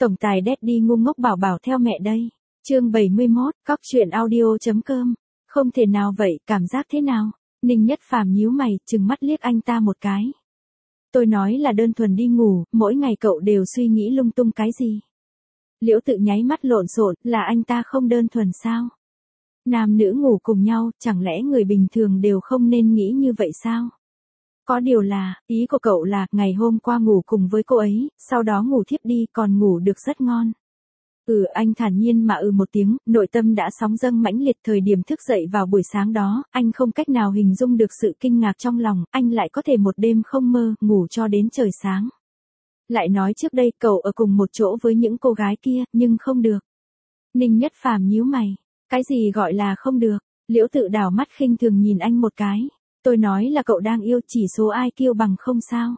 Tổng tài Daddy ngu ngốc bảo bảo theo mẹ đây. Chương 71, cóc truyện audio.com. Không thể nào vậy, cảm giác thế nào? Ninh Nhất Phàm nhíu mày, trừng mắt liếc anh ta một cái. Tôi nói là đơn thuần đi ngủ, mỗi ngày cậu đều suy nghĩ lung tung cái gì? Liễu Tự nháy mắt lộn xộn, là anh ta không đơn thuần sao? Nam nữ ngủ cùng nhau, chẳng lẽ người bình thường đều không nên nghĩ như vậy sao? Có điều là, ý của cậu là, ngày hôm qua ngủ cùng với cô ấy, sau đó ngủ thiếp đi còn ngủ được rất ngon. Anh thản nhiên mà một tiếng, nội tâm đã sóng dâng mãnh liệt. Thời điểm thức dậy vào buổi sáng đó, anh không cách nào hình dung được sự kinh ngạc trong lòng, anh lại có thể một đêm không mơ, ngủ cho đến trời sáng. Lại nói trước đây cậu ở cùng một chỗ với những cô gái kia, nhưng không được. Ninh Nhất Phàm nhíu mày, cái gì gọi là không được? Liễu Tự đảo mắt khinh thường nhìn anh một cái. Tôi nói là cậu đang yêu, chỉ số ai kiêu bằng không sao?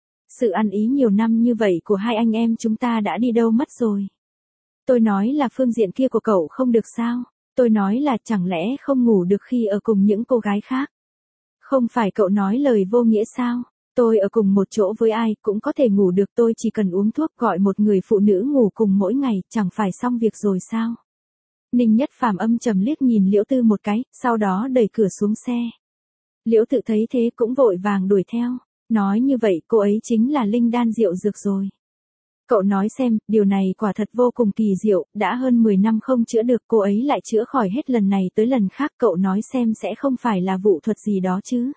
Sự ăn ý nhiều năm như vậy của hai anh em chúng ta đã đi đâu mất rồi? Tôi nói là phương diện kia của cậu không được sao? Tôi nói là chẳng lẽ không ngủ được khi ở cùng những cô gái khác? Không phải cậu nói lời vô nghĩa sao? Tôi ở cùng một chỗ với ai cũng có thể ngủ được, tôi chỉ cần uống thuốc gọi một người phụ nữ ngủ cùng mỗi ngày, chẳng phải xong việc rồi sao? Ninh Nhất Phàm âm trầm liếc nhìn Liễu Tư một cái, sau đó đẩy cửa xuống xe. Liễu Tự thấy thế cũng vội vàng đuổi theo. Nói như vậy cô ấy chính là linh đan rượu dược rồi. Cậu nói xem, điều này quả thật vô cùng kỳ diệu, đã hơn 10 năm không chữa được cô ấy lại chữa khỏi hết lần này tới lần khác, cậu nói xem sẽ không phải là vụ thuật gì đó chứ.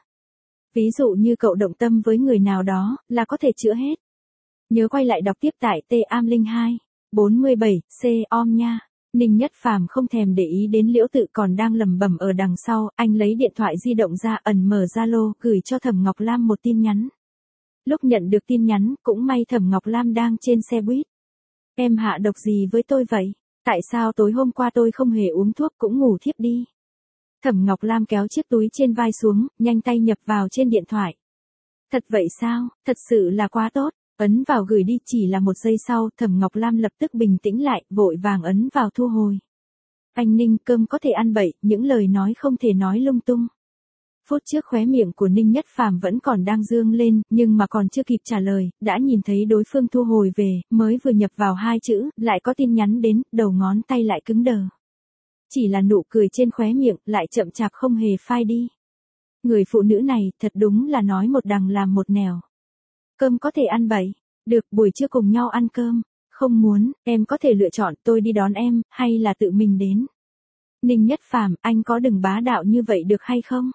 Ví dụ như cậu động tâm với người nào đó, là có thể chữa hết. Nhớ quay lại đọc tiếp tại T-Am02, 47, C-Om nha. Ninh Nhất Phàm không thèm để ý đến Liễu Tự còn đang lẩm bẩm ở đằng sau, anh lấy điện thoại di động ra ẩn mở Zalo, gửi cho Thẩm Ngọc Lam một tin nhắn. Lúc nhận được tin nhắn, cũng may Thẩm Ngọc Lam đang trên xe buýt. Em hạ độc gì với tôi vậy? Tại sao tối hôm qua tôi không hề uống thuốc cũng ngủ thiếp đi? Thẩm Ngọc Lam kéo chiếc túi trên vai xuống, nhanh tay nhập vào trên điện thoại. Thật vậy sao? Thật sự là quá tốt. Ấn vào gửi đi, chỉ là một giây sau, Thẩm Ngọc Lam lập tức bình tĩnh lại, vội vàng ấn vào thu hồi. Anh Ninh, cơm có thể ăn bậy, những lời nói không thể nói lung tung. Phút trước khóe miệng của Ninh Nhất Phàm vẫn còn đang dương lên, nhưng mà còn chưa kịp trả lời, đã nhìn thấy đối phương thu hồi về, mới vừa nhập vào hai chữ, lại có tin nhắn đến, đầu ngón tay lại cứng đờ. Chỉ là nụ cười trên khóe miệng, lại chậm chạp không hề phai đi. Người phụ nữ này, thật đúng là nói một đằng làm một nẻo. Cơm có thể ăn bậy. Được, buổi trưa cùng nhau ăn cơm. Không muốn, em có thể lựa chọn tôi đi đón em, hay là tự mình đến. Ninh Nhất Phàm, anh có đừng bá đạo như vậy được hay không?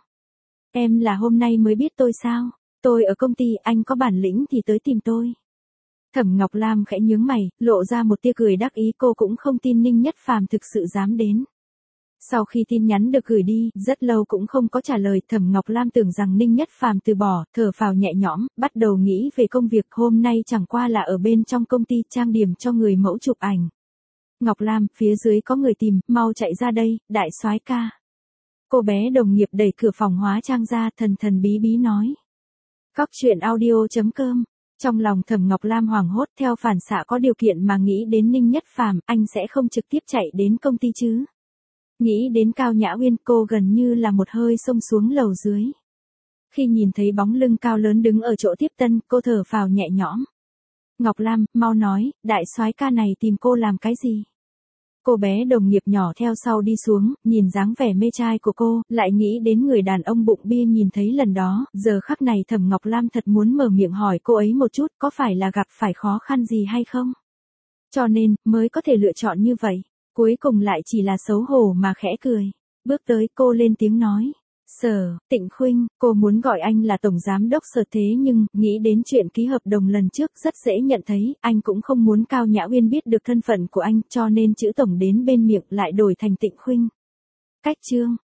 Em là hôm nay mới biết tôi sao? Tôi ở công ty, anh có bản lĩnh thì tới tìm tôi. Thẩm Ngọc Lam khẽ nhướng mày, lộ ra một tia cười đắc ý, cô cũng không tin Ninh Nhất Phàm thực sự dám đến. Sau khi tin nhắn được gửi đi, rất lâu cũng không có trả lời, Thẩm Ngọc Lam tưởng rằng Ninh Nhất Phàm từ bỏ, thở phào nhẹ nhõm, bắt đầu nghĩ về công việc. Hôm nay chẳng qua là ở bên trong công ty trang điểm cho người mẫu chụp ảnh. Ngọc Lam, phía dưới có người tìm, mau chạy ra đây, đại soái ca. Cô bé đồng nghiệp đẩy cửa phòng hóa trang ra, thần thần bí bí nói. Cóc truyện audio.com. Trong lòng Thẩm Ngọc Lam hoảng hốt, theo phản xạ có điều kiện mà nghĩ đến Ninh Nhất Phàm, anh sẽ không trực tiếp chạy đến công ty chứ. Nghĩ đến Cao Nhã Uyên, cô gần như là một hơi xông xuống lầu dưới. Khi nhìn thấy bóng lưng cao lớn đứng ở chỗ tiếp tân, cô thở phào nhẹ nhõm. Ngọc Lam, mau nói, đại soái ca này tìm cô làm cái gì? Cô bé đồng nghiệp nhỏ theo sau đi xuống, nhìn dáng vẻ mê trai của cô, lại nghĩ đến người đàn ông bụng bia nhìn thấy lần đó, giờ khắc này Thẩm Ngọc Lam thật muốn mở miệng hỏi cô ấy một chút, có phải là gặp phải khó khăn gì hay không? Cho nên, mới có thể lựa chọn như vậy. Cuối cùng lại chỉ là xấu hổ mà khẽ cười. Bước tới, cô lên tiếng nói. Sở, Tịnh Khuynh, cô muốn gọi anh là tổng giám đốc Sở, thế nhưng, nghĩ đến chuyện ký hợp đồng lần trước rất dễ nhận thấy, anh cũng không muốn Cao Nhã Uyên biết được thân phận của anh, cho nên chữ tổng đến bên miệng lại đổi thành Tịnh Khuynh. Cách chương.